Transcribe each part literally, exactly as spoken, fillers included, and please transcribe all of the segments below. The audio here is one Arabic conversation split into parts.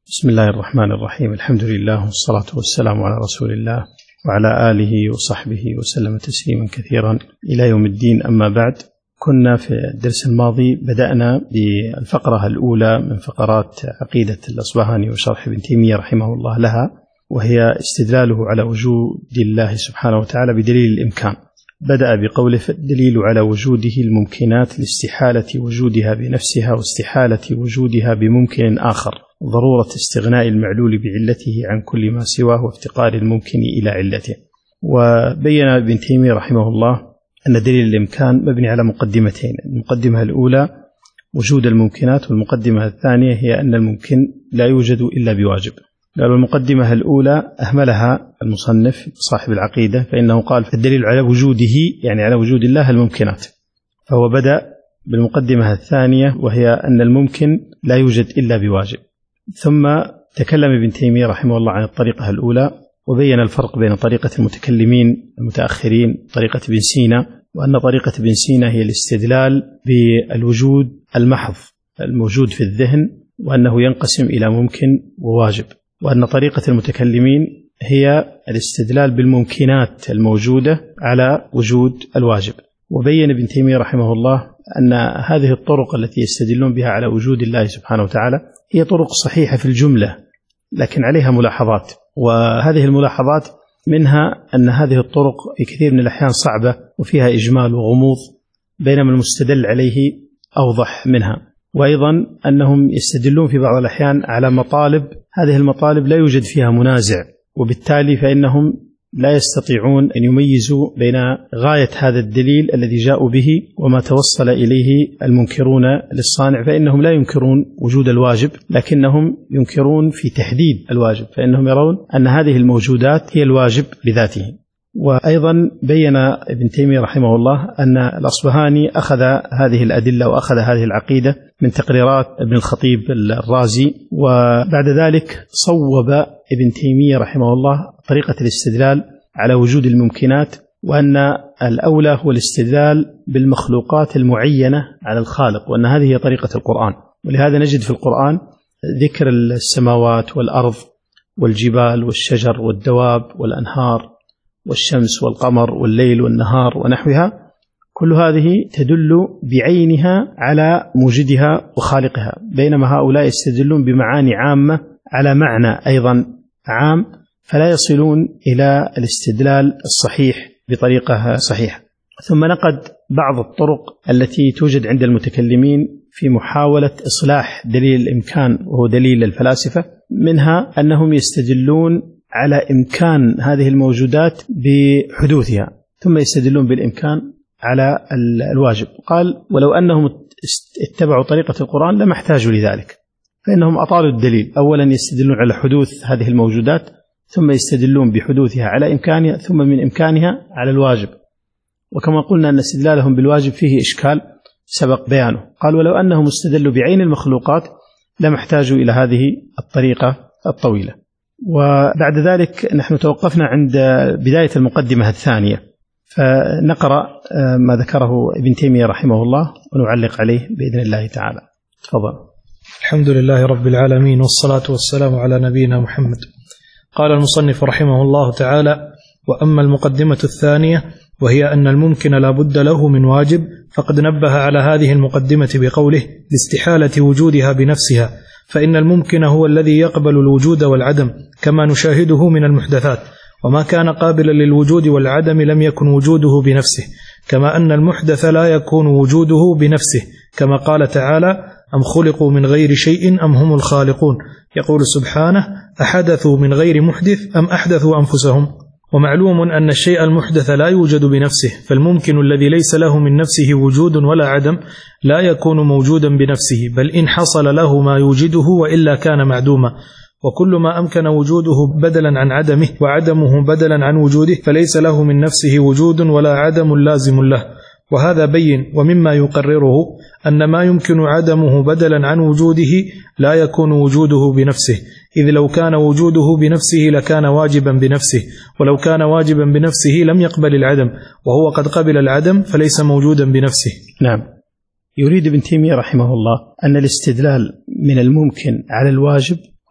بسم الله الرحمن الرحيم. الحمد لله والصلاة والسلام على رسول الله وعلى آله وصحبه وسلم تسليما كثيرا إلى يوم الدين. أما بعد، كنا في الدرس الماضي بدأنا بالفقرة الأولى من فقرات عقيدة الأصبهاني وشرح ابن تيمية رحمه الله لها، وهي استدلاله على وجود الله سبحانه وتعالى بدليل الإمكان. بدأ بقوله: الدليل على وجوده الممكنات لاستحالة وجودها بنفسها واستحالة وجودها بممكن آخر، ضرورة استغناء المعلول بعلته عن كل ما سواه وافتقار الممكن إلى علته. وبين ابن تيمية رحمه الله أن دليل الإمكان مبني على مقدمتين: المقدمة الأولى وجود الممكنات، والمقدمة الثانية هي أن الممكن لا يوجد إلا بواجب. قالوا المقدمة الأولى أهملها المصنف صاحب العقيدة، فإنه قال الدليل على وجوده يعني على وجود الله الممكنات، فهو بدأ بالمقدمة الثانية وهي أن الممكن لا يوجد إلا بواجب. ثم تكلم ابن تيمية رحمه الله عن الطريقة الأولى، وبين الفرق بين طريقة المتكلمين المتأخرين طريقة ابن سينا، وأن طريقة ابن سينا هي الاستدلال بالوجود المحض الموجود في الذهن، وأنه ينقسم إلى ممكن وواجب، وأن طريقة المتكلمين هي الاستدلال بالممكنات الموجودة على وجود الواجب. وبين ابن تيمية رحمه الله أن هذه الطرق التي يستدلون بها على وجود الله سبحانه وتعالى هي طرق صحيحة في الجملة، لكن عليها ملاحظات، وهذه الملاحظات منها أن هذه الطرق في كثير من الأحيان صعبة وفيها إجمال وغموض، بينما المستدل عليه أوضح منها. وأيضا أنهم يستدلون في بعض الأحيان على مطالب هذه المطالب لا يوجد فيها منازع، وبالتالي فإنهم لا يستطيعون أن يميزوا بين غاية هذا الدليل الذي جاءوا به وما توصل إليه المنكرون للصانع، فإنهم لا ينكرون وجود الواجب، لكنهم ينكرون في تحديد الواجب، فإنهم يرون أن هذه الموجودات هي الواجب بذاته. وأيضا بين ابن تيمية رحمه الله أن الأصبهاني أخذ هذه الأدلة وأخذ هذه العقيدة من تقريرات ابن الخطيب الرازي، وبعد ذلك صوب ابن تيمية رحمه الله طريقة الاستدلال على وجود الممكنات، وأن الأولى هو الاستدلال بالمخلوقات المعينة على الخالق، وأن هذه هي طريقة القرآن. ولهذا نجد في القرآن ذكر السماوات والأرض والجبال والشجر والدواب والأنهار والشمس والقمر والليل والنهار ونحوها، كل هذه تدل بعينها على موجدها وخالقها، بينما هؤلاء يستدلون بمعاني عامة على معنى أيضا عام، فلا يصلون إلى الاستدلال الصحيح بطريقة صحيحة. ثم نقد بعض الطرق التي توجد عند المتكلمين في محاولة إصلاح دليل الإمكان وهو دليل الفلاسفة، منها أنهم يستدلون على إمكان هذه الموجودات بحدوثها، ثم يستدلون بالإمكان على الواجب. قال: ولو أنهم اتبعوا طريقة القرآن لما احتاجوا لذلك، فإنهم أطالوا الدليل. أولا يستدلون على حدوث هذه الموجودات، ثم يستدلون بحدوثها على إمكانها، ثم من إمكانها على الواجب. وكما قلنا أن استدلالهم بالواجب فيه إشكال سبق بيانه. قال: ولو أنهم استدلوا بعين المخلوقات لما احتاجوا إلى هذه الطريقة الطويلة. وبعد ذلك نحن توقفنا عند بداية المقدمة الثانية، فنقرأ ما ذكره ابن تيمية رحمه الله ونعلق عليه بإذن الله تعالى. تفضل. الحمد لله رب العالمين، والصلاة والسلام على نبينا محمد. قال المصنف رحمه الله تعالى: وأما المقدمة الثانية وهي أن الممكن لا بد له من واجب، فقد نبه على هذه المقدمة بقوله: لاستحالة وجودها بنفسها، فإن الممكن هو الذي يقبل الوجود والعدم كما نشاهده من المحدثات، وما كان قابلا للوجود والعدم لم يكن وجوده بنفسه، كما أن المحدث لا يكون وجوده بنفسه، كما قال تعالى: أم خلقوا من غير شيء أم هم الخالقون. يقول سبحانه: أحدثوا من غير محدث أم أحدثوا أنفسهم. ومعلوم أن الشيء المحدث لا يوجد بنفسه، فالممكن الذي ليس له من نفسه وجود ولا عدم لا يكون موجودا بنفسه، بل إن حصل له ما يوجده وإلا كان معدوما. وكل ما أمكن وجوده بدلا عن عدمه وعدمه بدلا عن وجوده فليس له من نفسه وجود ولا عدم لازم له. وهذا بين. ومما يقرره أن ما يمكن عدمه بدلا عن وجوده لا يكون وجوده بنفسه، إذ لو كان وجوده بنفسه لكان واجبا بنفسه، ولو كان واجبا بنفسه لم يقبل العدم، وهو قد قبل العدم فليس موجودا بنفسه. نعم. يريد ابن تيمية رحمه الله أن الاستدلال من الممكن على الواجب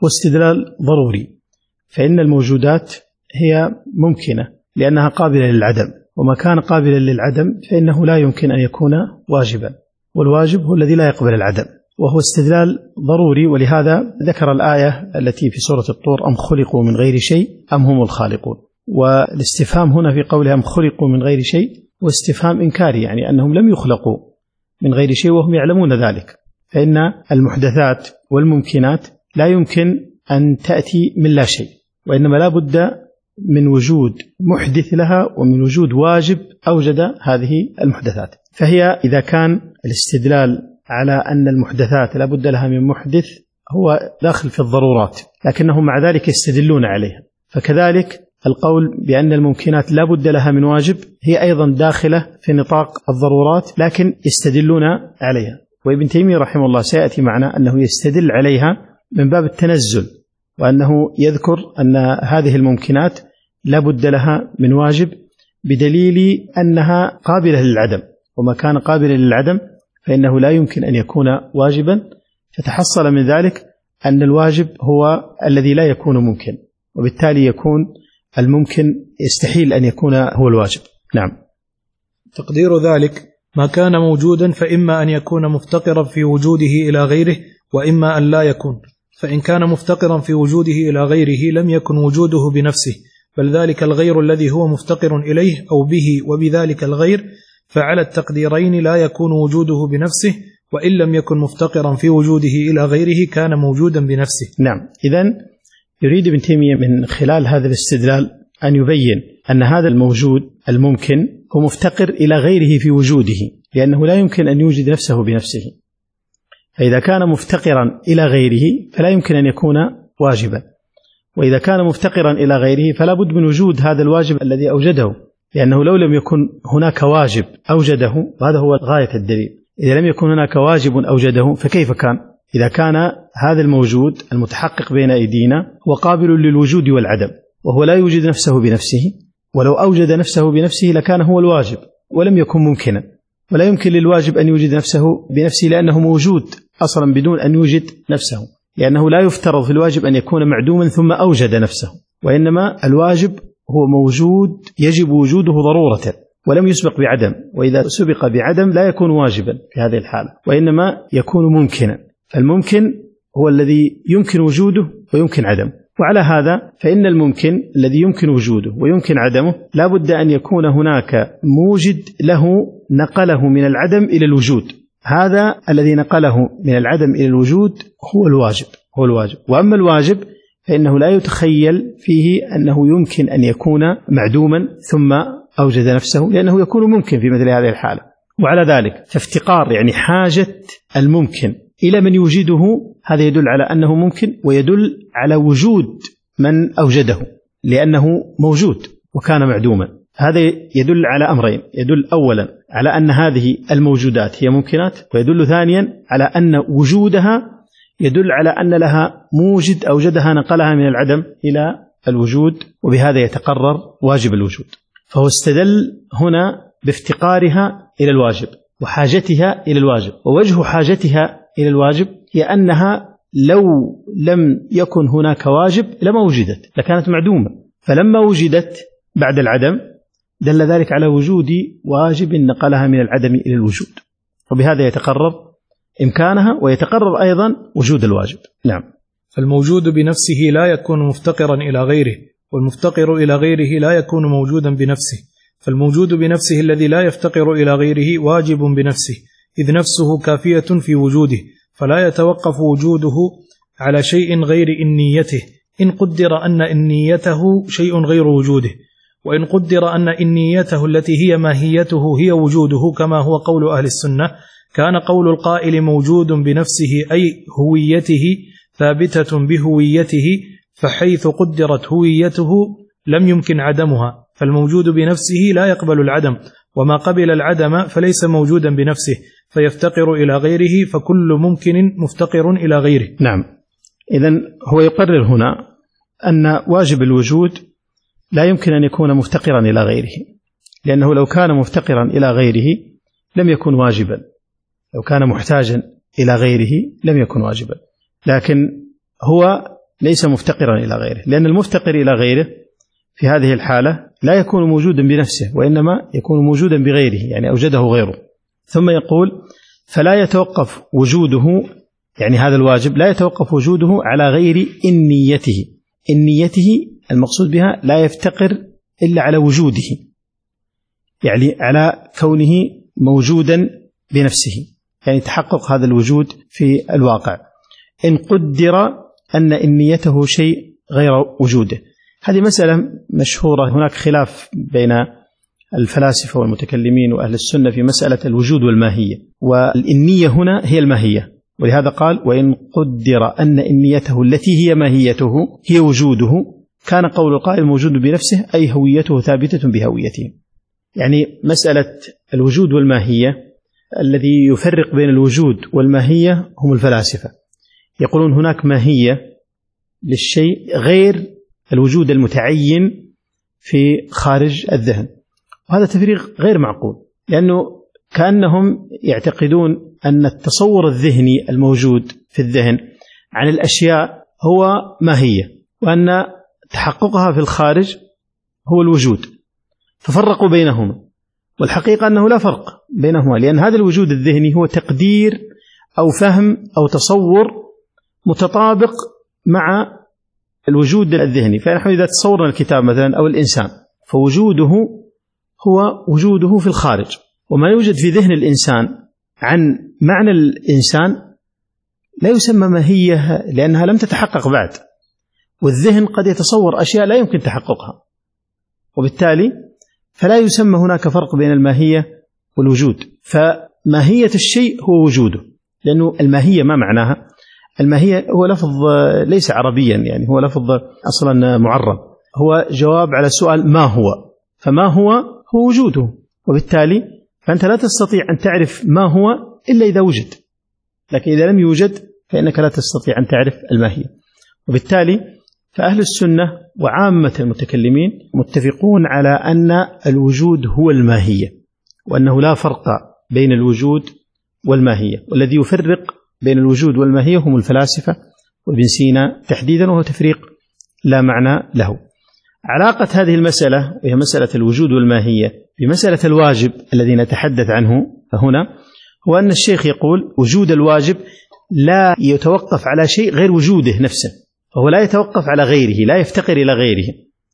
هو استدلال ضروري، فإن الموجودات هي ممكنة لأنها قابلة للعدم، وما كان قابلا للعدم فإنه لا يمكن أن يكون واجبا، والواجب هو الذي لا يقبل العدم، وهو استدلال ضروري. ولهذا ذكر الآية التي في سورة الطور: أم خلقوا من غير شيء أم هم الخالقون. والاستفهام هنا في قولها أم خلقوا من غير شيء واستفهام إنكاري، يعني أنهم لم يخلقوا من غير شيء وهم يعلمون ذلك، فإن المحدثات والممكنات لا يمكن أن تأتي من لا شيء، وإنما لا بد من وجود محدث لها ومن وجود واجب أوجد هذه المحدثات. فهي إذا كان الاستدلال على أن المحدثات لا بد لها من محدث هو داخل في الضرورات، لكنهم مع ذلك يستدلون عليها، فكذلك القول بأن الممكنات لا بد لها من واجب هي أيضا داخلة في نطاق الضرورات، لكن يستدلون عليها. وابن تيمية رحمه الله سيأتي معنا أنه يستدل عليها من باب التنزل، وأنه يذكر أن هذه الممكنات لا بد لها من واجب بدليل أنها قابلة للعدم، وما كان قابلا للعدم فإنه لا يمكن أن يكون واجبا، فتحصل من ذلك أن الواجب هو الذي لا يكون ممكن، وبالتالي يكون الممكن يستحيل أن يكون هو الواجب. نعم. تقدير ذلك: ما كان موجودا فإما أن يكون مفتقرا في وجوده إلى غيره، وإما أن لا يكون. فإن كان مفتقرا في وجوده إلى غيره لم يكن وجوده بنفسه، بل ذلك الغير الذي هو مفتقر إليه أو به وبذلك الغير، فعلى التقديرين لا يكون وجوده بنفسه، وإن لم يكن مفتقرا في وجوده إلى غيره كان موجودا بنفسه. نعم. إذن يريد ابن تيمية من خلال هذا الاستدلال أن يبين أن هذا الموجود الممكن هو مفتقر إلى غيره في وجوده، لأنه لا يمكن أن يوجد نفسه بنفسه، فإذا كان مفتقرا إلى غيره فلا يمكن أن يكون واجبا، وإذا كان مفتقرا إلى غيره فلا بد من وجود هذا الواجب الذي أوجده، لأنه لو لم يكن هناك واجب أوجده، وهذا هو غاية الدليل، إذا لم يكن هناك واجب أوجده فكيف كان؟ إذا كان هذا الموجود المتحقق بين أيدينا هو قابل للوجود والعدم، وهو لا يوجد نفسه بنفسه، ولو أوجد نفسه بنفسه لكان هو الواجب ولم يكن ممكنا، ولا يمكن للواجب أن يوجد نفسه بنفسه لأنه موجود أصلا بدون أن يوجد نفسه، لأنه لا يفترض في الواجب أن يكون معدوما ثم أوجد نفسه، وإنما الواجب هو موجود يجب وجوده ضرورة ولم يسبق بعدم، وإذا سبق بعدم لا يكون واجبا في هذه الحالة، وإنما يكون ممكنا. فالممكن هو الذي يمكن وجوده ويمكن عدمه، وعلى هذا فإن الممكن الذي يمكن وجوده ويمكن عدمه لا بد أن يكون هناك موجد له نقله من العدم إلى الوجود، هذا الذي نقله من العدم إلى الوجود هو الواجب هو الواجب وأما الواجب فإنه لا يتخيل فيه أنه يمكن أن يكون معدوما ثم أوجد نفسه، لأنه يكون ممكن في مثل هذه الحالة. وعلى ذلك فافتقار يعني حاجة الممكن إلى من يوجده هذا يدل على أنه ممكن، ويدل على وجود من أوجده لأنه موجود وكان معدوما. هذا يدل على أمرين: يدل أولا على أن هذه الموجودات هي ممكنات، ويدل ثانيا على أن وجودها يدل على أن لها موجد أوجدها نقلها من العدم إلى الوجود، وبهذا يتقرر واجب الوجود. فهو استدل هنا بافتقارها إلى الواجب وحاجتها إلى الواجب، ووجه حاجتها إلى الواجب هي أنها لو لم يكن هناك واجب لما وجدت لكانت معدومة، فلما وجدت بعد العدم دل ذلك على وجود واجب نقلها من العدم إلى الوجود، وبهذا يتقرر إمكانها ويتقرر أيضا وجود الواجب. نعم. فالموجود بنفسه لا يكون مفتقرا إلى غيره، والمفتقر إلى غيره لا يكون موجودا بنفسه، فالموجود بنفسه الذي لا يفتقر إلى غيره واجب بنفسه، إذ نفسه كافية في وجوده، فلا يتوقف وجوده على شيء غير إنيته، إن قدر أن إنيته شيء غير وجوده، وإن قدر أن إنيته التي هي ماهيته هي وجوده كما هو قول أهل السنة، كان قول القائل موجود بنفسه أي هويته ثابتة بهويته، فحيث قدرت هويته لم يمكن عدمها، فالموجود بنفسه لا يقبل العدم، وما قبل العدم فليس موجودا بنفسه فيفتقر إلى غيره، فكل ممكن مفتقر إلى غيره. نعم. إذن هو يقرر هنا أن واجب الوجود لا يمكن أن يكون مفتقرا إلى غيره، لأنه لو كان مفتقرا إلى غيره لم يكن واجبا، لو كان محتاجا إلى غيره لم يكن واجبا، لكن هو ليس مفتقرا إلى غيره، لأن المفتقر إلى غيره في هذه الحالة لا يكون موجودا بنفسه، وإنما يكون موجودا بغيره، يعني أوجده غيره. ثم يقول فلا يتوقف وجوده، يعني هذا الواجب لا يتوقف وجوده على غير إنيته. إنيته المقصود بها لا يفتقر إلا على وجوده، يعني على كونه موجودا بنفسه، يعني تحقق هذا الوجود في الواقع. إن قدر أن إنيته شيء غير وجوده، هذه مسألة مشهورة. هناك خلاف بين الفلاسفة والمتكلمين وأهل السنة في مسألة الوجود والماهية، والإنية هنا هي الماهية، ولهذا قال وإن قدر أن إنيته التي هي ماهيته هي وجوده كان قول القائل موجود بنفسه، أي هويته ثابتة بهويته. يعني مسألة الوجود والماهية، الذي يفرق بين الوجود والماهية هم الفلاسفة، يقولون هناك ماهية للشيء غير الوجود المتعين في خارج الذهن، وهذا تفريق غير معقول، لأنه كأنهم يعتقدون أن التصور الذهني الموجود في الذهن عن الأشياء هو ماهية، وأن تحققها في الخارج هو الوجود، ففرقوا بينهما. والحقيقة أنه لا فرق بينهما، لأن هذا الوجود الذهني هو تقدير أو فهم أو تصور متطابق مع الوجود الذهني. فنحن إذا تصورنا الكتاب مثلا أو الإنسان، فوجوده هو وجوده في الخارج، وما يوجد في ذهن الإنسان عن معنى الإنسان لا يسمى ماهية، لأنها لم تتحقق بعد، والذهن قد يتصور أشياء لا يمكن تحققها، وبالتالي فلا يسمى هناك فرق بين الماهية والوجود. فماهية الشيء هو وجوده، لأنه الماهية ما معناها؟ الماهية هو لفظ ليس عربيا، يعني هو لفظ أصلا معرب، هو جواب على سؤال ما هو، فما هو هو وجوده، وبالتالي فأنت لا تستطيع أن تعرف ما هو إلا إذا وجد، لكن إذا لم يوجد فإنك لا تستطيع أن تعرف الماهية. وبالتالي فأهل السنة وعامة المتكلمين متفقون على أن الوجود هو الماهية، وأنه لا فرق بين الوجود والماهية، والذي يفرق بين الوجود والماهية هم الفلاسفة وابن سينا تحديدا، وهو تفريق لا معنى له. علاقة هذه المسألة وهي مسألة الوجود والماهية بمسألة الواجب الذي نتحدث عنه هنا، هو أن الشيخ يقول وجود الواجب لا يتوقف على شيء غير وجوده نفسه، فهو لا يتوقف على غيره، لا يفتقر إلى غيره.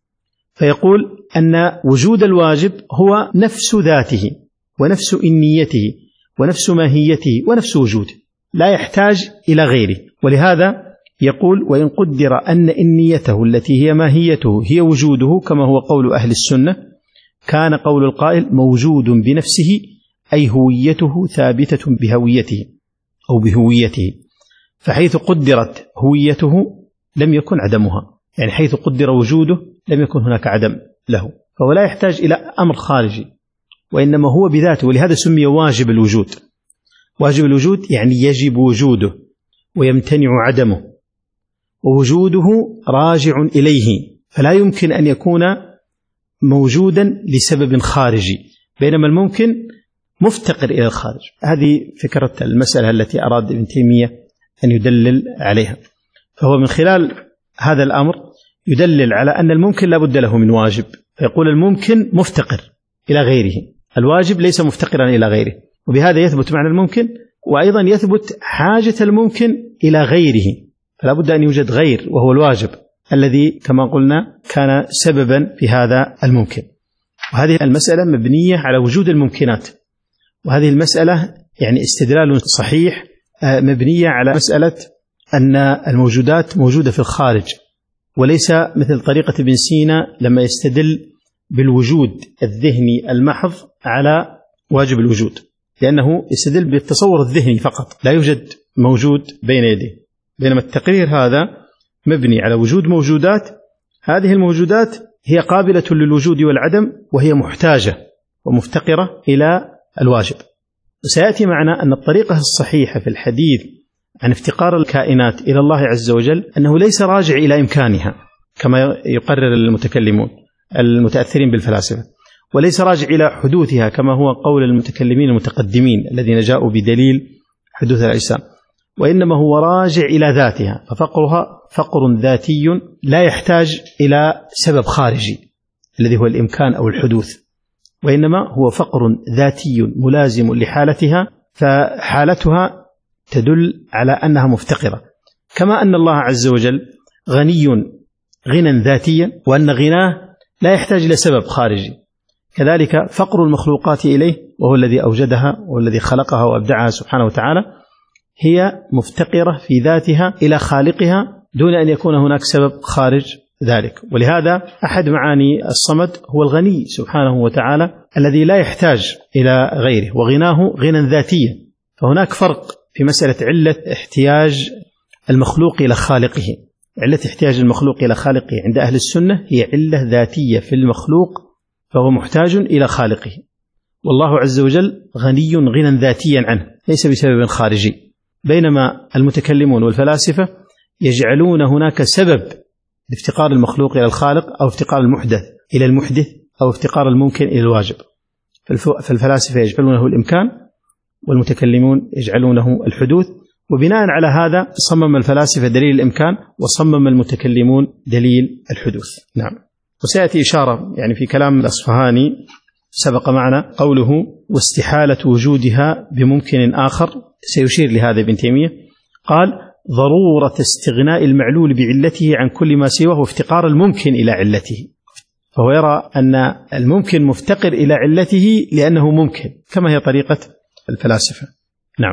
فيقول أن وجود الواجب هو نفس ذاته ونفس إنيته ونفس ماهيته ونفس وجوده، لا يحتاج إلى غيره. ولهذا يقول وإن قدر أن إنيته التي هي ماهيته هي وجوده كما هو قول أهل السنة كان قول القائل موجود بنفسه، أي هويته ثابتة بهويته أو بهويته. فحيث قدرت هويته لم يكن عدمها، يعني حيث قدر وجوده لم يكن هناك عدم له، فهو لا يحتاج إلى أمر خارجي، وإنما هو بذاته. ولهذا سمي واجب الوجود. واجب الوجود يعني يجب وجوده ويمتنع عدمه، ووجوده راجع إليه، فلا يمكن أن يكون موجودا لسبب خارجي، بينما الممكن مفتقر إلى الخارج. هذه فكرة المسألة التي أراد ابن تيمية أن يدلل عليها. فهو من خلال هذا الأمر يدلل على أن الممكن لا بد له من واجب، فيقول الممكن مفتقر إلى غيره، الواجب ليس مفتقرا إلى غيره، وبهذا يثبت معنى الممكن، وأيضا يثبت حاجة الممكن إلى غيره، فلا بد أن يوجد غير وهو الواجب الذي كما قلنا كان سببا في هذا الممكن. وهذه المسألة مبنية على وجود الممكنات، وهذه المسألة يعني استدلال صحيح مبنية على مسألة أن الموجودات موجودة في الخارج، وليس مثل طريقة ابن سينا لما يستدل بالوجود الذهني المحض على واجب الوجود، لأنه يستدل بالتصور الذهني فقط، لا يوجد موجود بين يديه. بينما التقرير هذا مبني على وجود موجودات، هذه الموجودات هي قابلة للوجود والعدم، وهي محتاجة ومفتقرة إلى الواجب. وسيأتي معنا أن الطريقة الصحيحة في الحديث عن افتقار الكائنات إلى الله عز وجل أنه ليس راجع إلى إمكانها كما يقرر المتكلمون المتأثرين بالفلاسفة، وليس راجع إلى حدوثها كما هو قول المتكلمين المتقدمين الذين جاءوا بدليل حدوث الأجسام، وإنما هو راجع إلى ذاتها، ففقرها فقر ذاتي لا يحتاج إلى سبب خارجي الذي هو الإمكان أو الحدوث، وإنما هو فقر ذاتي ملازم لحالتها، فحالتها تدل على أنها مفتقرة، كما أن الله عز وجل غني غنى ذاتيا، وأن غناه لا يحتاج إلى سبب خارجي، كذلك فقر المخلوقات إليه وهو الذي أوجدها والذي خلقها وأبدعها سبحانه وتعالى هي مفتقرة في ذاتها إلى خالقها دون أن يكون هناك سبب خارج ذلك. ولهذا أحد معاني الصمد هو الغني سبحانه وتعالى الذي لا يحتاج إلى غيره، وغناه غنى ذاتيا. فهناك فرق في مسألة علة احتياج المخلوق إلى خالقه. علة احتياج المخلوق إلى خالقه عند أهل السنة هي علة ذاتية في المخلوق، فهو محتاج إلى خالقه، والله عز وجل غني غنى ذاتيا عنه ليس بسبب خارجي، بينما المتكلمون والفلاسفة يجعلون هناك سبب لافتقار المخلوق إلى الخالق، أو افتقار المحدث إلى المحدث، أو افتقار الممكن إلى الواجب. فالفلاسفة يجعلونه الإمكان، والمتكلمون يجعلونه الحدوث، وبناء على هذا صمم الفلاسفة دليل الإمكان وصمم المتكلمون دليل الحدوث. نعم. وسيأتي إشارة يعني في كلام الأصفهاني سبق معنا قوله واستحالة وجودها بممكن آخر، سيشير لهذا ابن تيمية، قال ضرورة استغناء المعلول بعلته عن كل ما سواه وافتقار الممكن إلى علته، فهو يرى أن الممكن مفتقر إلى علته لأنه ممكن، كما هي طريقة الفلاسفة. نعم.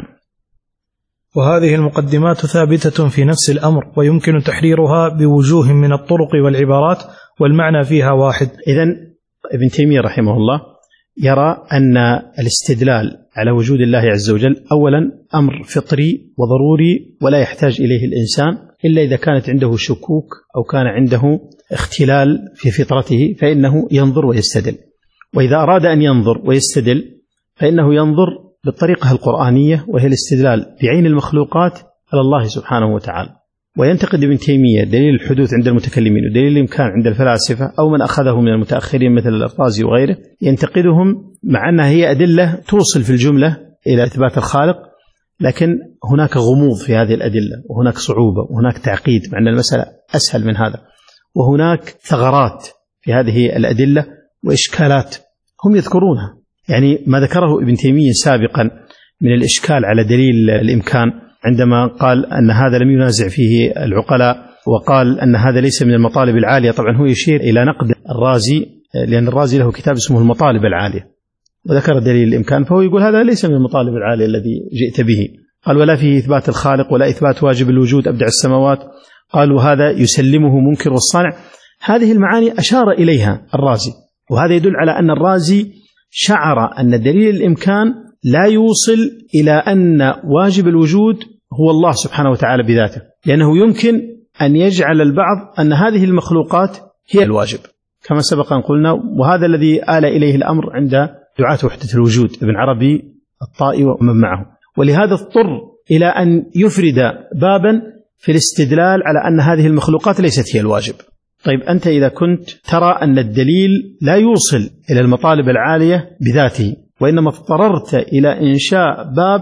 وهذه المقدمات ثابتة في نفس الأمر، ويمكن تحريرها بوجوه من الطرق والعبارات، والمعنى فيها واحد. إذن ابن تيمية رحمه الله يرى أن الاستدلال على وجود الله عز وجل أولا أمر فطري وضروري، ولا يحتاج إليه الإنسان إلا إذا كانت عنده شكوك أو كان عنده اختلال في فطرته، فإنه ينظر ويستدل. وإذا أراد أن ينظر ويستدل فإنه ينظر بالطريقة القرآنية، وهي الاستدلال بعين المخلوقات على الله سبحانه وتعالى. وينتقد ابن تيمية دليل الحدوث عند المتكلمين ودليل الإمكان عند الفلاسفة أو من أخذه من المتأخرين مثل الأرطازي وغيره، ينتقدهم مع أنها هي أدلة توصل في الجملة إلى إثبات الخالق، لكن هناك غموض في هذه الأدلة، وهناك صعوبة، وهناك تعقيد، مع أن المسألة أسهل من هذا، وهناك ثغرات في هذه الأدلة وإشكالات هم يذكرونها. يعني ما ذكره ابن تيمية سابقا من الإشكال على دليل الإمكان عندما قال أن هذا لم ينازع فيه العقلاء، وقال أن هذا ليس من المطالب العالية. طبعا هو يشير إلى نقد الرازي، لأن الرازي له كتاب اسمه المطالب العالية، وذكر دليل الإمكان، فهو يقول هذا ليس من المطالب العالية الذي جئت به. قال ولا فيه إثبات الخالق ولا إثبات واجب الوجود أبدع السماوات. قال وهذا يسلمه منكر والصانع. هذه المعاني أشار إليها الرازي، وهذا يدل على أن الرازي شعر أن دليل الإمكان لا يوصل إلى أن واجب الوجود هو الله سبحانه وتعالى بذاته، لأنه يمكن أن يجعل البعض أن هذه المخلوقات هي الواجب كما سبق أن قلنا، وهذا الذي آل إليه الأمر عند دعاة وحدة الوجود ابن عربي الطائي ومن معه. ولهذا اضطر إلى أن يفرد بابا في الاستدلال على أن هذه المخلوقات ليست هي الواجب. طيب أنت إذا كنت ترى أن الدليل لا يوصل إلى المطالب العالية بذاته، وإنما اضطررت إلى إنشاء باب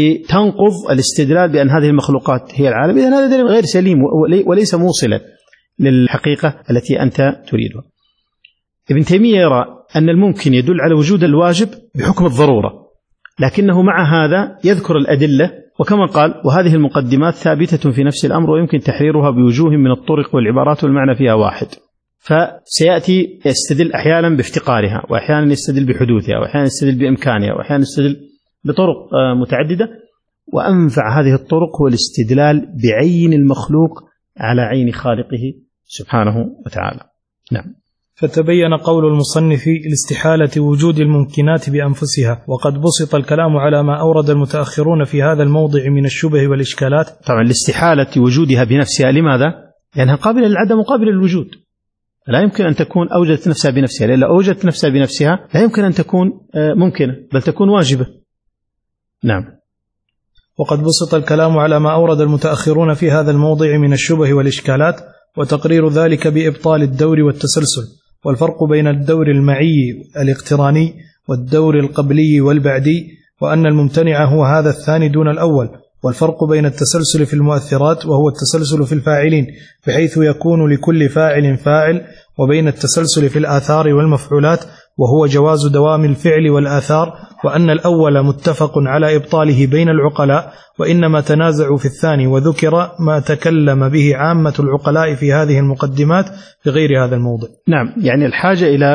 لتنقض الاستدلال بأن هذه المخلوقات هي العالم، إذن هذا دليل غير سليم وليس موصلا للحقيقة التي أنت تريدها. ابن تيمية يرى أن الممكن يدل على وجود الواجب بحكم الضرورة، لكنه مع هذا يذكر الأدلة، وكما قال وهذه المقدمات ثابتة في نفس الأمر، ويمكن تحريرها بوجوه من الطرق والعبارات والمعنى فيها واحد. فسيأتي يستدل أحيانا بافتقارها، وأحيانا يستدل بحدوثها، وأحيانا يستدل بإمكانها، وأحيانا يستدل بطرق متعددة. وأنفع هذه الطرق هو الاستدلال بعين المخلوق على عين خالقه سبحانه وتعالى. نعم. فتبين قول المصنف لاستحالة وجود الممكنات بأنفسها، وقد بسط الكلام على ما أورد المتأخرون في هذا الموضع من الشبه والإشكالات. طبعا لاستحالة وجودها بنفسها، لماذا؟ لأنها قابلة للعدم وقابلة للوجود، لا يمكن أن تكون أوجدت نفسها بنفسها، لأن لو أوجدت نفسها بنفسها لا يمكن أن تكون ممكنة، بل تكون واجبة. نعم. وقد بسط الكلام على ما أورد المتأخرون في هذا الموضع من الشبه والإشكالات، وتقرير ذلك بإبطال الدور والتسلسل، والفرق بين الدور المعي الاقتراني والدور القبلي والبعدي، وأن الممتنع هو هذا الثاني دون الأول، والفرق بين التسلسل في المؤثرات وهو التسلسل في الفاعلين بحيث يكون لكل فاعل فاعل، وبين التسلسل في الآثار والمفعولات وهو جواز دوام الفعل والآثار، وأن الأول متفق على إبطاله بين العقلاء، وإنما تنازعوا في الثاني، وذكر ما تكلم به عامة العقلاء في هذه المقدمات بغير هذا الموضع. نعم، يعني الحاجة إلى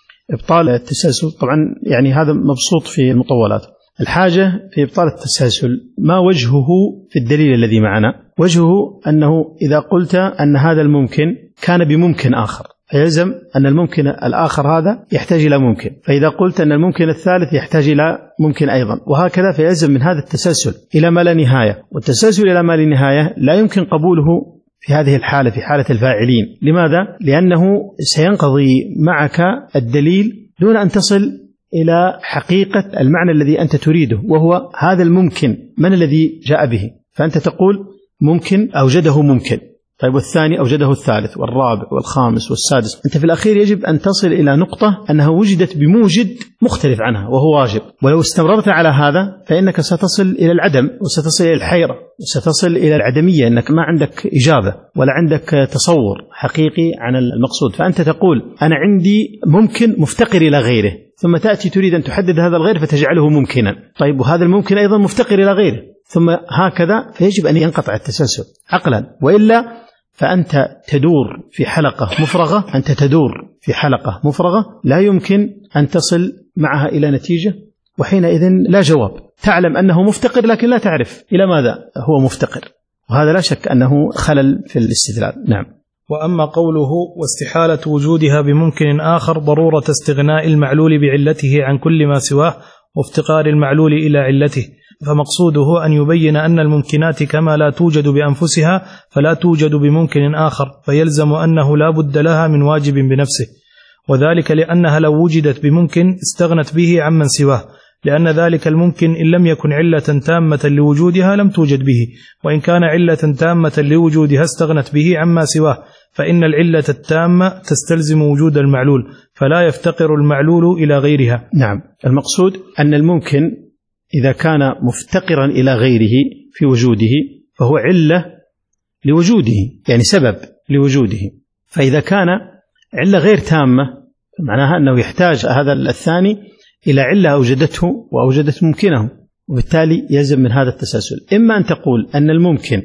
إبطال التسلسل طبعا يعني هذا مبسوط في المطولات. الحاجة في إبطال التسلسل ما وجهه في الدليل الذي معنا؟ وجهه أنه إذا قلت أن هذا الممكن كان بممكن آخر فيلزم أن الممكن الآخر هذا يحتاج إلى ممكن، فإذا قلت أن الممكن الثالث يحتاج إلى ممكن أيضا، وهكذا فيلزم من هذا التسلسل إلى ما لا نهاية. والتسلسل إلى ما لا نهاية لا يمكن قبوله في هذه الحالة، في حالة الفاعلين. لماذا؟ لأنه سينقضي معك الدليل دون أن تصل إلى حقيقة المعنى الذي أنت تريده، وهو هذا الممكن من الذي جاء به. فأنت تقول ممكن أوجده ممكن، طيب والثاني أوجده الثالث والرابع والخامس والسادس. أنت في الأخير يجب أن تصل إلى نقطة أنها وجدت بموجد مختلف عنها وهو واجب، ولو استمررت على هذا فإنك ستصل إلى العدم، وستصل إلى الحيرة، وستصل إلى العدمية، أنك ما عندك إجابة ولا عندك تصور حقيقي عن المقصود. فأنت تقول أنا عندي ممكن مفتقر إلى غيره، ثم تأتي تريد أن تحدد هذا الغير فتجعله ممكنا، طيب وهذا الممكن أيضا مفتقر إلى غيره، ثم هكذا، فيجب أن ينقطع التسلسل عقلا، وإلا فأنت تدور في حلقة مفرغة، أنت تدور في حلقة مفرغة لا يمكن أن تصل معها إلى نتيجة، وحينئذ لا جواب. تعلم أنه مفتقر لكن لا تعرف إلى ماذا هو مفتقر، وهذا لا شك أنه خلل في الاستدلال. نعم. وأما قوله واستحالة وجودها بممكن آخر ضرورة استغناء المعلول بعلته عن كل ما سواه وافتقار المعلول إلى علته، فمقصوده أن يبين أن الممكنات كما لا توجد بأنفسها فلا توجد بممكن آخر، فيلزم أنه لا بد لها من واجب بنفسه، وذلك لأنها لو وجدت بممكن استغنت به عمن سواه، لأن ذلك الممكن إن لم يكن علة تامة لوجودها لم توجد به، وإن كان علة تامة لوجودها استغنت به عما سواه، فإن العلة التامة تستلزم وجود المعلول، فلا يفتقر المعلول إلى غيرها. نعم، المقصود أن الممكن إذا كان مفتقرا إلى غيره في وجوده فهو علة لوجوده، يعني سبب لوجوده. فإذا كان علة غير تامة معناها أنه يحتاج هذا الثاني إلى علة أوجدته وأوجدت ممكنه، وبالتالي يلزم من هذا التسلسل إما أن تقول أن الممكن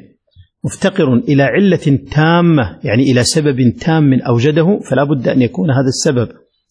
مفتقر إلى علة تامة، يعني إلى سبب تام أوجده، فلا بد أن يكون هذا السبب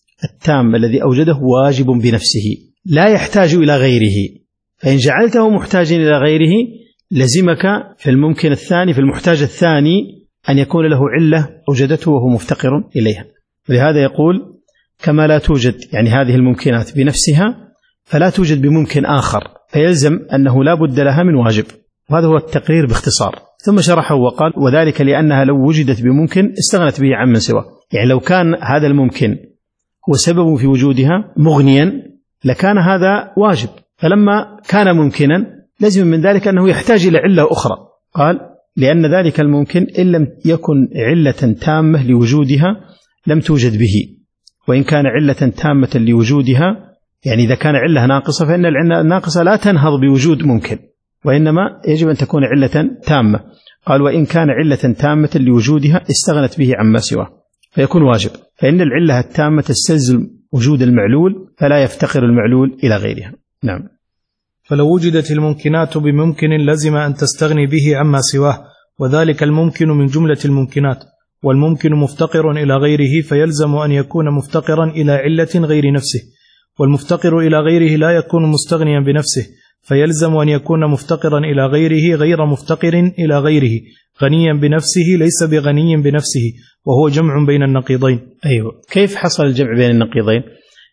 التام الذي أوجده واجب بنفسه لا يحتاج إلى غيره، فإن جعلته محتاجا إلى غيره لزمك في الممكن الثاني، في المحتاج الثاني، أن يكون له علة أوجدته وهو مفتقر إليها. ولهذا يقول كما لا توجد يعني هذه الممكنات بنفسها فلا توجد بممكن آخر، فيلزم أنه لا بد لها من واجب. وهذا هو التقرير باختصار. ثم شرحه وقال وذلك لأنها لو وجدت بممكن استغنت به عمن سواه، يعني لو كان هذا الممكن هو سبب في وجودها مغنيا لكان هذا واجب، فلما كان ممكنا لازم من ذلك أنه يحتاج إلى علة أخرى. قال لأن ذلك الممكن إن لم يكن علة تامة لوجودها لم توجد به، وإن كان علة تامة لوجودها، يعني إذا كان علة ناقصة فإن العلة الناقصة لا تنهض بوجود ممكن، وإنما يجب أن تكون علة تامة. قال وإن كان علة تامة لوجودها استغنت به عما سواه فيكون واجب، فإن العلة التامة تستلزم وجود المعلول فلا يفتقر المعلول إلى غيرها. نعم. فلو وجدت الممكنات بممكن لزم أن تستغني به عما سواه، وذلك الممكن من جملة الممكنات، والممكن مفتقر إلى غيره فيلزم أن يكون مفتقرا إلى علة غير نفسه، والمفتقر إلى غيره لا يكون مستغنيا بنفسه، فيلزم أن يكون مفتقرا إلى غيره غير مفتقر إلى غيره، غنيا بنفسه ليس بغني بنفسه، وهو جمع بين النقيضين. أيوة. كيف حصل الجمع بين النقيضين؟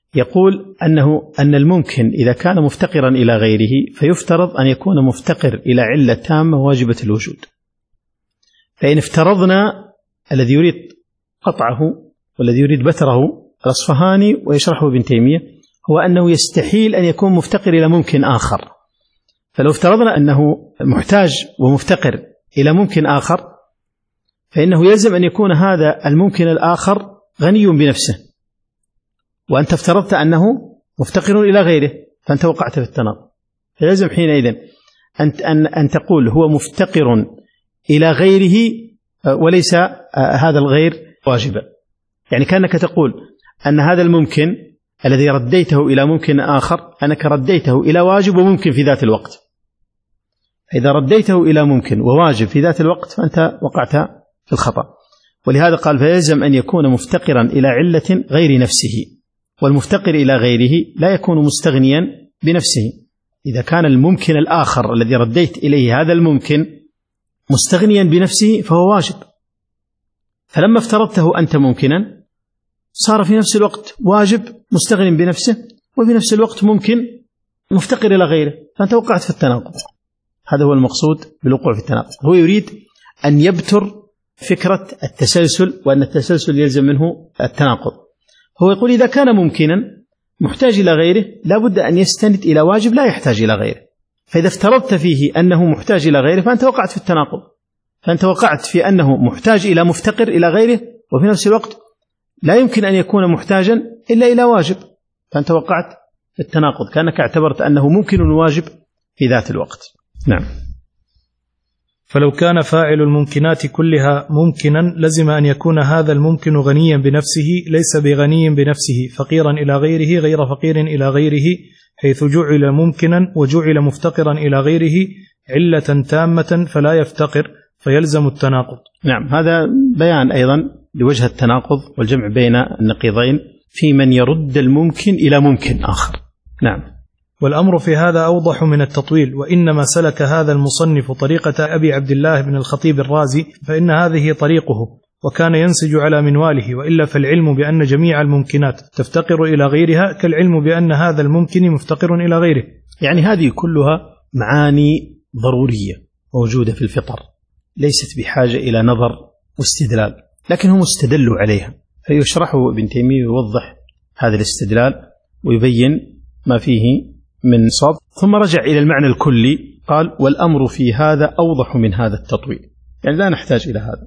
يقول أنه أن الممكن إذا كان مفتقرا إلى غيره فيفترض أن يكون مفتقر إلى علة تامة واجبة الوجود. فإن افترضنا الذي يريد قطعه والذي يريد بتره الأصفهاني ويشرحه ابن تيمية هو أنه يستحيل أن يكون مفتقر إلى ممكن آخر، فلو افترضنا أنه محتاج ومفتقر إلى ممكن آخر فإنه يلزم أن يكون هذا الممكن الآخر غني بنفسه، وأنت افترضت أنه مفتقر إلى غيره، فأنت وقعت في التناقض. فيلزم حينئذ أن, أن, أن تقول هو مفتقر إلى غيره وليس هذا الغير واجبا. يعني كأنك تقول أن هذا الممكن الذي رديته إلى ممكن آخر أنك رديته إلى واجب وممكن في ذات الوقت. إذا رديته إلى ممكن وواجب في ذات الوقت فأنت وقعت في الخطأ. ولهذا قال فيلزم أن يكون مفتقرا إلى علة غير نفسه، والمفتقر إلى غيره لا يكون مستغنيا بنفسه. إذا كان الممكن الآخر الذي رديت إليه هذا الممكن مستغنيا بنفسه فهو واجب، فلما افترضته أنت ممكنا صار في نفس الوقت واجب مستغن بنفسه، وفي نفس الوقت ممكن مفتقر إلى غيره، فأنت وقعت في التناقض. هذا هو المقصود بالوقوع في التناقض. هو يريد أن يبتر فكرة التسلسل، وأن التسلسل يلزم منه التناقض. هو يقول إذا كان ممكنا محتاج إلى غيره لا بد أن يستند إلى واجب لا يحتاج إلى غيره، فإذا افترضت فيه أنه محتاج إلى غيره فأنت وقعت في التناقض. فأنت وقعت في أنه محتاج إلى مفتقر إلى غيره، وفي نفس الوقت لا يمكن أن يكون محتاجا إلا إلى واجب، فأنت وقعت في التناقض، كأنك اعتبرت أنه ممكن واجب في ذات الوقت. نعم. فلو كان فاعل الممكنات كلها ممكنا لزم أن يكون هذا الممكن غنيا بنفسه ليس بغني بنفسه، فقيرا إلى غيره غير فقير إلى غيره، حيث جعل ممكنا وجعل مفتقرا إلى غيره علة تامة فلا يفتقر فيلزم التناقض. نعم، هذا بيان أيضا لوجه التناقض والجمع بين النقيضين في من يرد الممكن إلى ممكن آخر. نعم. والأمر في هذا أوضح من التطويل، وإنما سلك هذا المصنف طريقة أبي عبد الله بن الخطيب الرازي فإن هذه طريقه، وكان ينسج على منواله، وإلا فالعلم بأن جميع الممكنات تفتقر إلى غيرها كالعلم بأن هذا الممكن مفتقر إلى غيره. يعني هذه كلها معاني ضرورية موجودة في الفطر، ليست بحاجة إلى نظر واستدلال، لكن هم استدلوا عليها، فيشرحه ابن تيمية ويوضح هذا الاستدلال ويبين ما فيه من صواب، ثم رجع إلى المعنى الكلي قال والأمر في هذا أوضح من هذا التطويل، يعني لا نحتاج إلى هذا.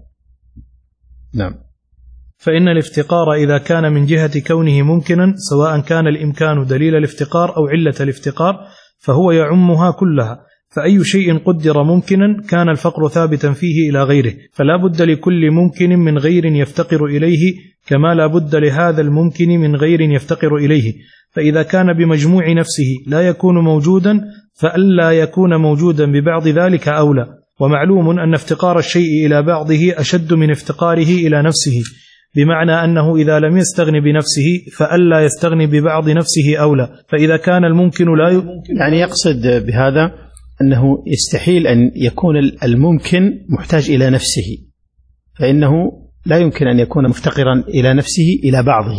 نعم. فإن الافتقار إذا كان من جهة كونه ممكنا سواء كان الإمكان دليل الافتقار أو علة الافتقار فهو يعمها كلها، فأي شيء قدر ممكنا كان الفقر ثابتا فيه إلى غيره، فلا بد لكل ممكن من غير يفتقر إليه كما لا بد لهذا الممكن من غير يفتقر إليه. فإذا كان بمجموع نفسه لا يكون موجودا فألا يكون موجودا ببعض ذلك أولى، ومعلوم أن افتقار الشيء إلى بعضه أشد من افتقاره إلى نفسه، بمعنى أنه إذا لم يستغن بنفسه فألا يستغني ببعض نفسه أولى. فإذا كان الممكن لا يمكن، يعني يقصد بهذا أنه يستحيل أن يكون الممكن محتاج إلى نفسه، فإنه لا يمكن أن يكون مفتقرا إلى نفسه إلى بعضه.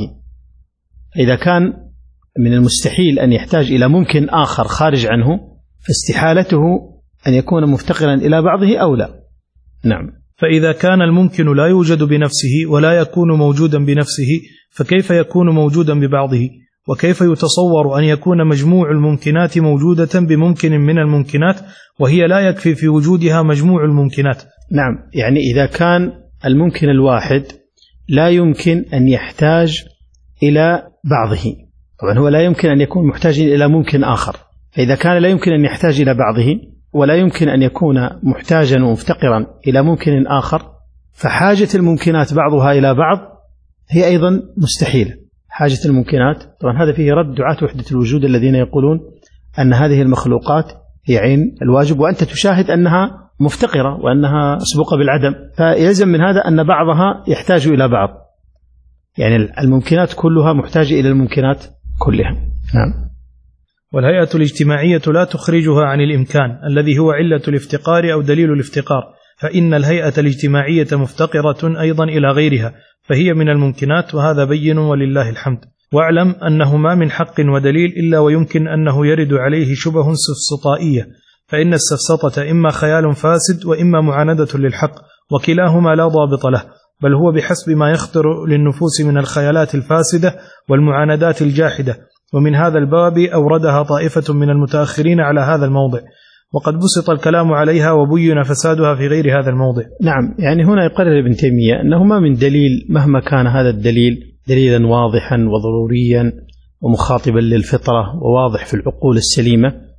إذا كان من المستحيل أن يحتاج إلى ممكن آخر خارج عنه فاستحالته أن يكون مفتقرا إلى بعضه أولى. نعم. فإذا كان الممكن لا يوجد بنفسه ولا يكون موجودا بنفسه فكيف يكون موجودا ببعضه؟ وكيف يتصور أن يكون مجموع الممكنات موجودة بممكن من الممكنات وهي لا يكفي في وجودها مجموع الممكنات؟ نعم، يعني إذا كان الممكن الواحد لا يمكن أن يحتاج إلى بعضه، طبعا هو لا يمكن أن يكون محتاجا إلى ممكن آخر، فإذا كان لا يمكن أن يحتاج إلى بعضه ولا يمكن أن يكون محتاجا ومفتقرا إلى ممكن آخر فحاجة الممكنات بعضها إلى بعض هي أيضا مستحيلة. حاجة الممكنات، طبعا هذا فيه رد دعاة وحدة الوجود الذين يقولون أن هذه المخلوقات هي عين الواجب وأنت تشاهد أنها مفتقرة وأنها مسبوقة بالعدم، فيلزم من هذا أن بعضها يحتاج إلى بعض، يعني الممكنات كلها محتاجة إلى الممكنات كلها. نعم. والهيئة الاجتماعية لا تخرجها عن الإمكان الذي هو علة الافتقار أو دليل الافتقار، فإن الهيئة الاجتماعية مفتقرة أيضا إلى غيرها فهي من الممكنات، وهذا بين ولله الحمد. واعلم أنه ما من حق ودليل إلا ويمكن أنه يرد عليه شبه سفسطائية، فإن السفسطة إما خيال فاسد وإما معاندة للحق، وكلاهما لا ضابط له، بل هو بحسب ما يخطر للنفوس من الخيالات الفاسدة والمعاندات الجاحدة، ومن هذا الباب أوردها طائفة من المتأخرين على هذا الموضع، وقد بسط الكلام عليها وبين فسادها في غير هذا الموضع. نعم، يعني هنا يقرر ابن تيمية أنه ما من دليل مهما كان هذا الدليل دليلا واضحا وضروريا ومخاطبا للفطرة وواضح في العقول السليمة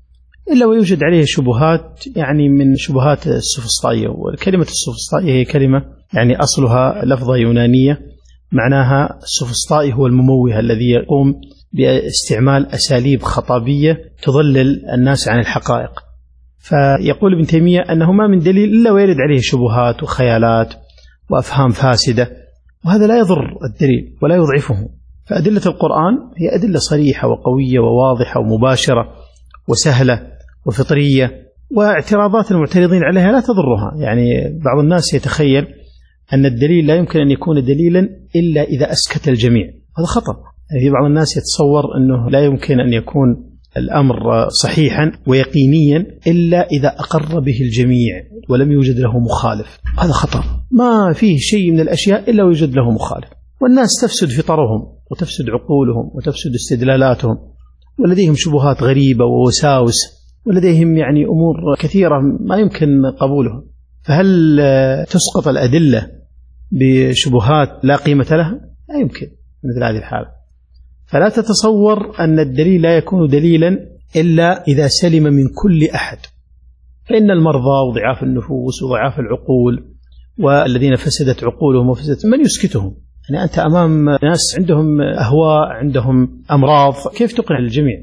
إلا ويوجد عليه شبهات، يعني من شبهات السفسطائية. والكلمة السفسطائية هي كلمة يعني أصلها لفظة يونانية معناها السفسطائي هو المموه الذي يقوم باستعمال أساليب خطابية تضلل الناس عن الحقائق. فيقول ابن تيمية أنه ما من دليل إلا ويرد عليه شبهات وخيالات وأفهام فاسدة، وهذا لا يضر الدليل ولا يضعفه. فأدلة القرآن هي أدلة صريحة وقوية وواضحة ومباشرة وسهلة وفطرية، واعتراضات المعترضين عليها لا تضرها. يعني بعض الناس يتخيل أن الدليل لا يمكن أن يكون دليلا إلا إذا أسكت الجميع، هذا خطأ. يعني بعض الناس يتصور أنه لا يمكن أن يكون الأمر صحيحا ويقينيا إلا إذا أقر به الجميع ولم يوجد له مخالف، هذا خطأ. ما فيه شيء من الأشياء إلا ويوجد له مخالف، والناس تفسد فطرهم وتفسد عقولهم وتفسد استدلالاتهم، ولديهم شبهات غريبة ووساوس، ولديهم يعني أمور كثيرة ما يمكن قبولها. فهل تسقط الأدلة بشبهات لا قيمة لها؟ لا يمكن مثل هذه الحالة. فلا تتصور أن الدليل لا يكون دليلا إلا إذا سلم من كل أحد. فإن المرضى وضعاف النفوس وضعاف العقول والذين فسدت عقولهم وفسدت، من يسكتهم؟ يعني أنت أمام ناس عندهم أهواء، عندهم أمراض، كيف تقنع الجميع؟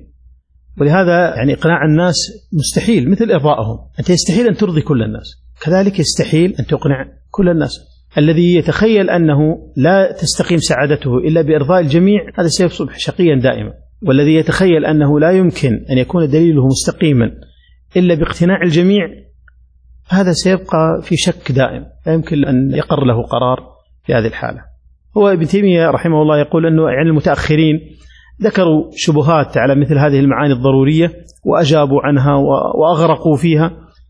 ولهذا يعني إقناع الناس مستحيل، مثل إرضائهم. أنت يستحيل أن ترضي كل الناس، كذلك يستحيل أن تقنع كل الناس. الذي يتخيل أنه لا تستقيم سعادته إلا بإرضاء الجميع هذا سيصبح شقيا دائما. والذي يتخيل أنه لا يمكن أن يكون دليله مستقيما إلا باقتناع الجميع هذا سيبقى في شك دائم، لا يمكن أن يقر له قرار في هذه الحالة. هو ابن تيمية رحمه الله يقول أنه يعني المتأخرين ذكروا شبهات على مثل هذه المعاني الضرورية وأجابوا عنها وأغرقوا فيها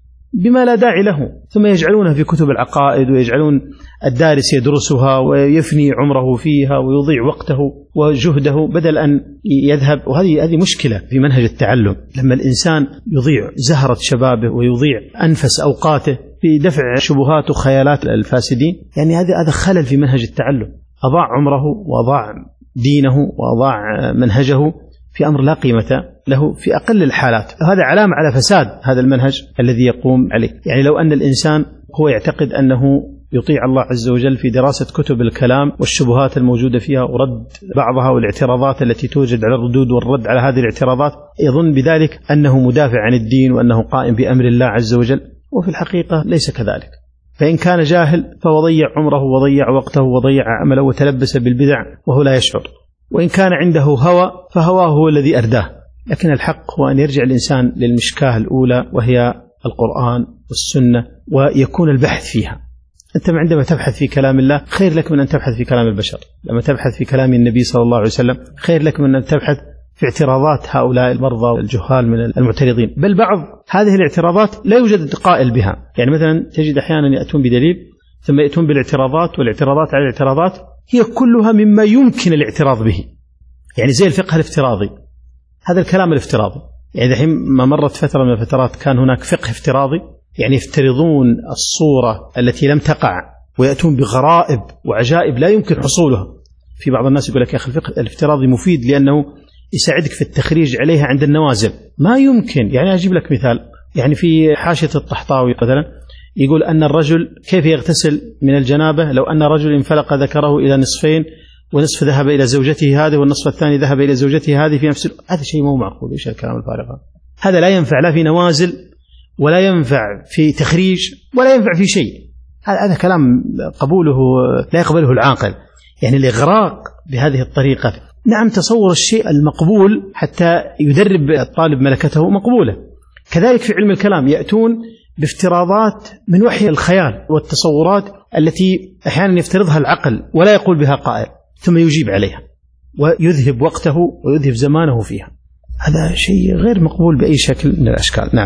بما لا داعي له، ثم يجعلونها في كتب العقائد ويجعلون الدارس يدرسها ويفني عمره فيها ويضيع وقته وجهده بدل أن يذهب. وهذه هذه مشكلة في منهج التعلم، لما الإنسان يضيع زهرة شبابه ويضيع أنفس أوقاته في دفع شبهات وخيالات الفاسدين، يعني هذا هذا خلل في منهج التعلم. أضاع عمره وأضاع دينه وأضاع منهجه في أمر لا قيمة له في أقل الحالات. هذا علامة على فساد هذا المنهج الذي يقوم عليه. يعني لو أن الإنسان هو يعتقد أنه يطيع الله عز وجل في دراسة كتب الكلام والشبهات الموجودة فيها ورد بعضها والاعتراضات التي توجد على الردود والرد على هذه الاعتراضات، يظن بذلك أنه مدافع عن الدين وأنه قائم بأمر الله عز وجل، وفي الحقيقة ليس كذلك. فإن كان جاهل فهو ضيع عمره وضيع وقته وضيع عمله وتلبس بالبدع وهو لا يشعر. وإن كان عنده هوى فهواه هو الذي أرداه. لكن الحق هو أن يرجع الإنسان للمشكاة الأولى وهي القرآن والسنة ويكون البحث فيها. أنت عندما تبحث في كلام الله خير لك من أن تبحث في كلام البشر. لما تبحث في كلام النبي صلى الله عليه وسلم خير لك من أن تبحث في اعتراضات هؤلاء المرضى والجهال من المعترضين. بل بعض هذه الاعتراضات لا يوجد قائل بها. يعني مثلا تجد أحيانا يأتون بدليل ثم يأتون بالاعتراضات والاعتراضات على الاعتراضات هي كلها مما يمكن الاعتراض به. يعني زي الفقه الافتراضي، هذا الكلام الافتراضي. يعني الحين ما مرت فترة من الفترات كان هناك فقه افتراضي، يعني يفترضون الصورة التي لم تقع ويأتون بغرائب وعجائب لا يمكن حصولها. في بعض الناس يقول لك يا أخي الفقه الافتراضي مفيد لأنه يساعدك في التخريج عليها عند النوازل. ما يمكن. يعني أجيب لك مثال، يعني في حاشية الطحطاوي مثلا يقول أن الرجل كيف يغتسل من الجنابة لو أن رجل انفلق ذكره إلى نصفين ونصف ذهب إلى زوجته هذه والنصف الثاني ذهب إلى زوجته هذه في نفس ال... هذا شيء مو معقول. إيش الكلام الفارغ هذا؟ لا ينفع لا في نوازل ولا ينفع في تخريج ولا ينفع في شيء. هذا كلام قبوله لا يقبله العاقل. يعني الإغراق بهذه الطريقة، نعم تصور الشيء المقبول حتى يدرب الطالب ملكته مقبولة. كذلك في علم الكلام يأتون بافتراضات من وحي الخيال والتصورات التي أحيانا يفترضها العقل ولا يقول بها قائل، ثم يجيب عليها ويذهب وقته ويذهب زمانه فيها. هذا شيء غير مقبول بأي شكل من الأشكال. نعم.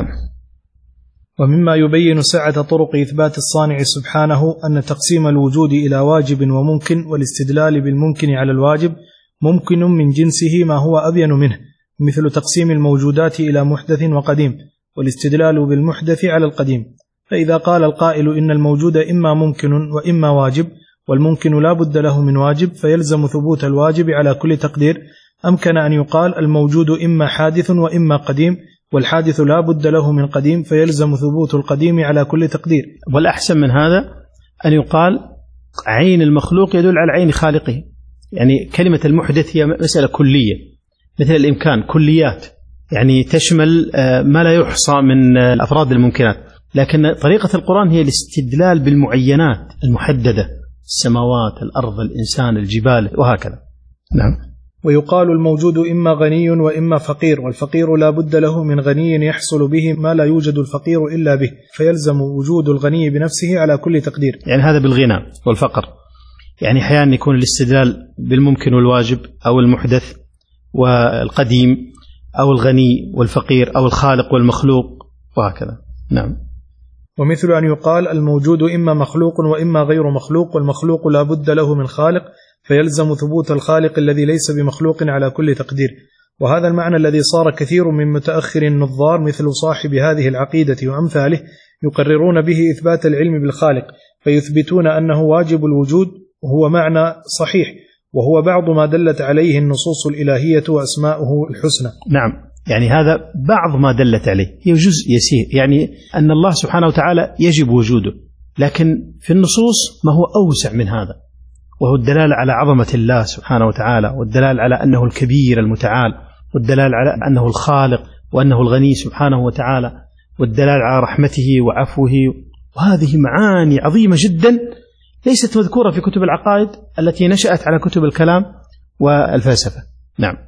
ومما يبين سعة طرق إثبات الصانع سبحانه أن تقسيم الوجود إلى واجب وممكن والاستدلال بالممكن على الواجب ممكن من جنسه ما هو أبين منه، مثل تقسيم الموجودات إلى محدث وقديم والاستدلال بالمحدث على القديم. فإذا قال القائل إن الموجود إما ممكن وإما واجب، والممكن لا بد له من واجب، فيلزم ثبوت الواجب على كل تقدير، أمكن أن يقال الموجود إما حادث وإما قديم، والحادث لا بد له من قديم فيلزم ثبوت القديم على كل تقدير. والأحسن من هذا أن يقال عين المخلوق يدل على عين خالقه. يعني كلمة المحدث هي مسألة كلية مثل الإمكان، كليات يعني تشمل ما لا يحصى من الأفراد الممكنات، لكن طريقة القرآن هي الاستدلال بالمعينات المحددة، السماوات، الأرض، الإنسان، الجبال، وهكذا. نعم. ويقال الموجود إما غني وإما فقير، والفقير لا بد له من غني يحصل به ما لا يوجد الفقير إلا به، فيلزم وجود الغني بنفسه على كل تقدير. يعني هذا بالغنى والفقر، يعني أحيانا يكون الاستدلال بالممكن والواجب أو المحدث والقديم أو الغني والفقير أو الخالق والمخلوق وهكذا. نعم. ومثل أن يقال الموجود إما مخلوق وإما غير مخلوق، والمخلوق لا بد له من خالق، فيلزم ثبوت الخالق الذي ليس بمخلوق على كل تقدير. وهذا المعنى الذي صار كثير من متأخر النظار مثل صاحب هذه العقيدة وأمثاله يقررون به إثبات العلم بالخالق، فيثبتون أنه واجب الوجود، وهو معنى صحيح، وهو بعض ما دلت عليه النصوص الإلهية وأسماؤه الحسنى. نعم، يعني هذا بعض ما دلت عليه، هي جزء يسير، يعني أن الله سبحانه وتعالى يجب وجوده، لكن في النصوص ما هو أوسع من هذا، وهو الدلالة على عظمة الله سبحانه وتعالى، والدلالة على أنه الكبير المتعال، والدلالة على أنه الخالق وأنه الغني سبحانه وتعالى، والدلالة على رحمته وعفوه. وهذه معاني عظيمة جدا ليست مذكورة في كتب العقائد التي نشأت على كتب الكلام والفلسفة. نعم.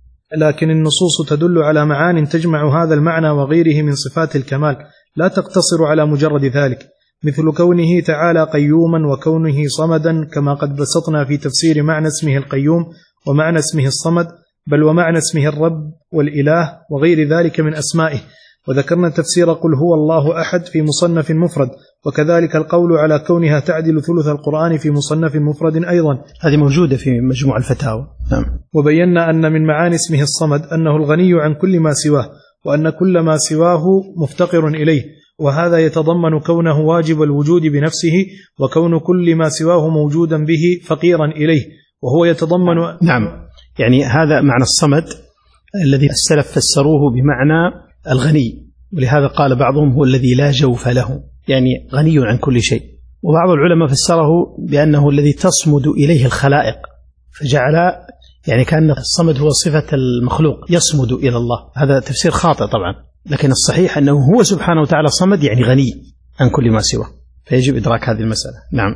لكن النصوص تدل على معان تجمع هذا المعنى وغيره من صفات الكمال، لا تقتصر على مجرد ذلك، مثل كونه تعالى قيوما وكونه صمدا، كما قد بسطنا في تفسير معنى اسمه القيوم ومعنى اسمه الصمد، بل ومعنى اسمه الرب والإله وغير ذلك من أسمائه. وذكرنا تفسير قل هو الله أحد في مصنف مفرد، وكذلك القول على كونها تعدل ثلث القرآن في مصنف مفرد أيضا، هذه موجودة في مجموع الفتاوى. نعم. وبينا أن من معاني اسمه الصمد أنه الغني عن كل ما سواه، وأن كل ما سواه مفتقر إليه، وهذا يتضمن كونه واجب الوجود بنفسه، وكون كل ما سواه موجودا به فقيرا إليه، وهو يتضمن. نعم، يعني هذا معنى الصمد الذي السلف فسروه بمعنى الغني، ولهذا قال بعضهم هو الذي لا جوف له، يعني غني عن كل شيء. وبعض العلماء فسره بأنه الذي تصمد إليه الخلائق، فجعل يعني كأن الصمد هو صفة المخلوق يصمد إلى الله. هذا تفسير خاطئ طبعا، لكن الصحيح أنه هو سبحانه وتعالى صمد، يعني غني عن كل ما سواه، فيجب إدراك هذه المسألة. نعم.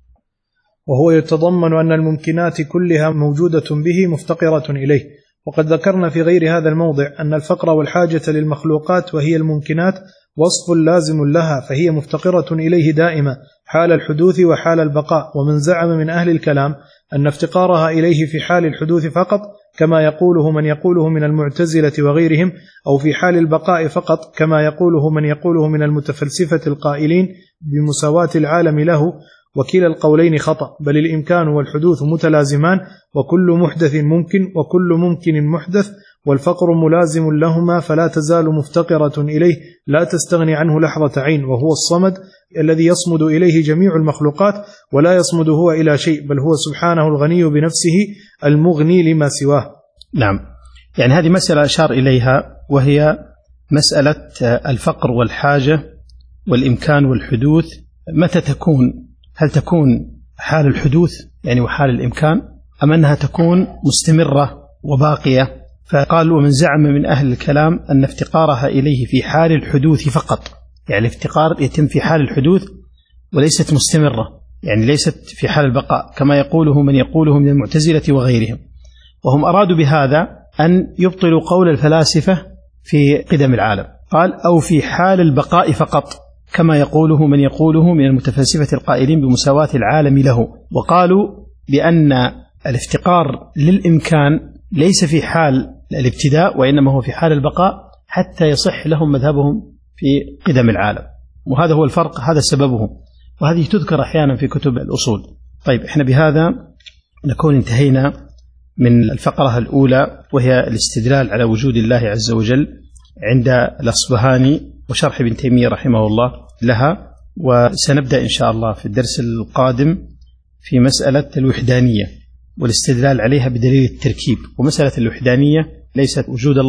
وهو يتضمن أن الممكنات كلها موجودة به مفتقرة إليه. وقد ذكرنا في غير هذا الموضع أن الفقر والحاجة للمخلوقات وهي الممكنات وصف لازم لها، فهي مفتقرة إليه دائما حال الحدوث وحال البقاء. ومن زعم من أهل الكلام أن افتقارها إليه في حال الحدوث فقط، كما يقوله من يقوله من المعتزلة وغيرهم، أو في حال البقاء فقط، كما يقوله من يقوله من المتفلسفة القائلين بمساواة العالم له، وكلا القولين خطأ، بل الإمكان والحدوث متلازمان، وكل محدث ممكن وكل ممكن محدث، والفقر ملازم لهما، فلا تزال مفتقرة إليه لا تستغني عنه لحظة عين، وهو الصمد الذي يصمد إليه جميع المخلوقات، ولا يصمد هو إلى شيء، بل هو سبحانه الغني بنفسه المغني لما سواه. نعم، يعني هذه مسألة أشار إليها، وهي مسألة الفقر والحاجة والإمكان والحدوث. متى تكون؟ هل تكون حال الحدوث يعني وحال الإمكان، أم أنها تكون مستمرة وباقية؟ فقال ومن زعم من أهل الكلام أن افتقارها إليه في حال الحدوث فقط، يعني الافتقار يتم في حال الحدوث وليست مستمرة، يعني ليست في حال البقاء، كما يقوله من يقوله من المعتزلة وغيرهم. وهم أرادوا بهذا أن يبطلوا قول الفلاسفة في قدم العالم، قال أو في حال البقاء فقط، كما يقوله من يقوله من المتفلسفة القائلين بمساواة العالم له. وقالوا بأن الافتقار للإمكان ليس في حال الابتداء، وإنما هو في حال البقاء حتى يصح لهم مذهبهم في قدم العالم. وهذا هو الفرق، هذا سببه، وهذه تذكر أحيانا في كتب الأصول. طيب، إحنا بهذا نكون انتهينا من الفقرة الأولى، وهي الاستدلال على وجود الله عز وجل عند الأصبهاني وشرح ابن تيمية رحمه الله لها. وسنبدأ إن شاء الله في الدرس القادم في مسألة الوحدانية والاستدلال عليها بدليل التركيب. ومسألة الوحدانية ليست وجود الله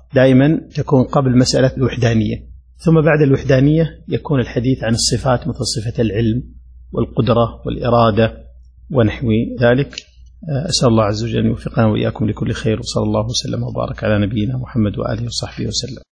دائما تكون قبل مسألة الوحدانية، ثم بعد الوحدانية يكون الحديث عن الصفات مثل صفة العلم والقدرة والإرادة ونحو ذلك. أسأل الله عز وجل أن يوفقنا وإياكم لكل خير، وصلى الله وسلم وبارك على نبينا محمد وآله وصحبه وسلم.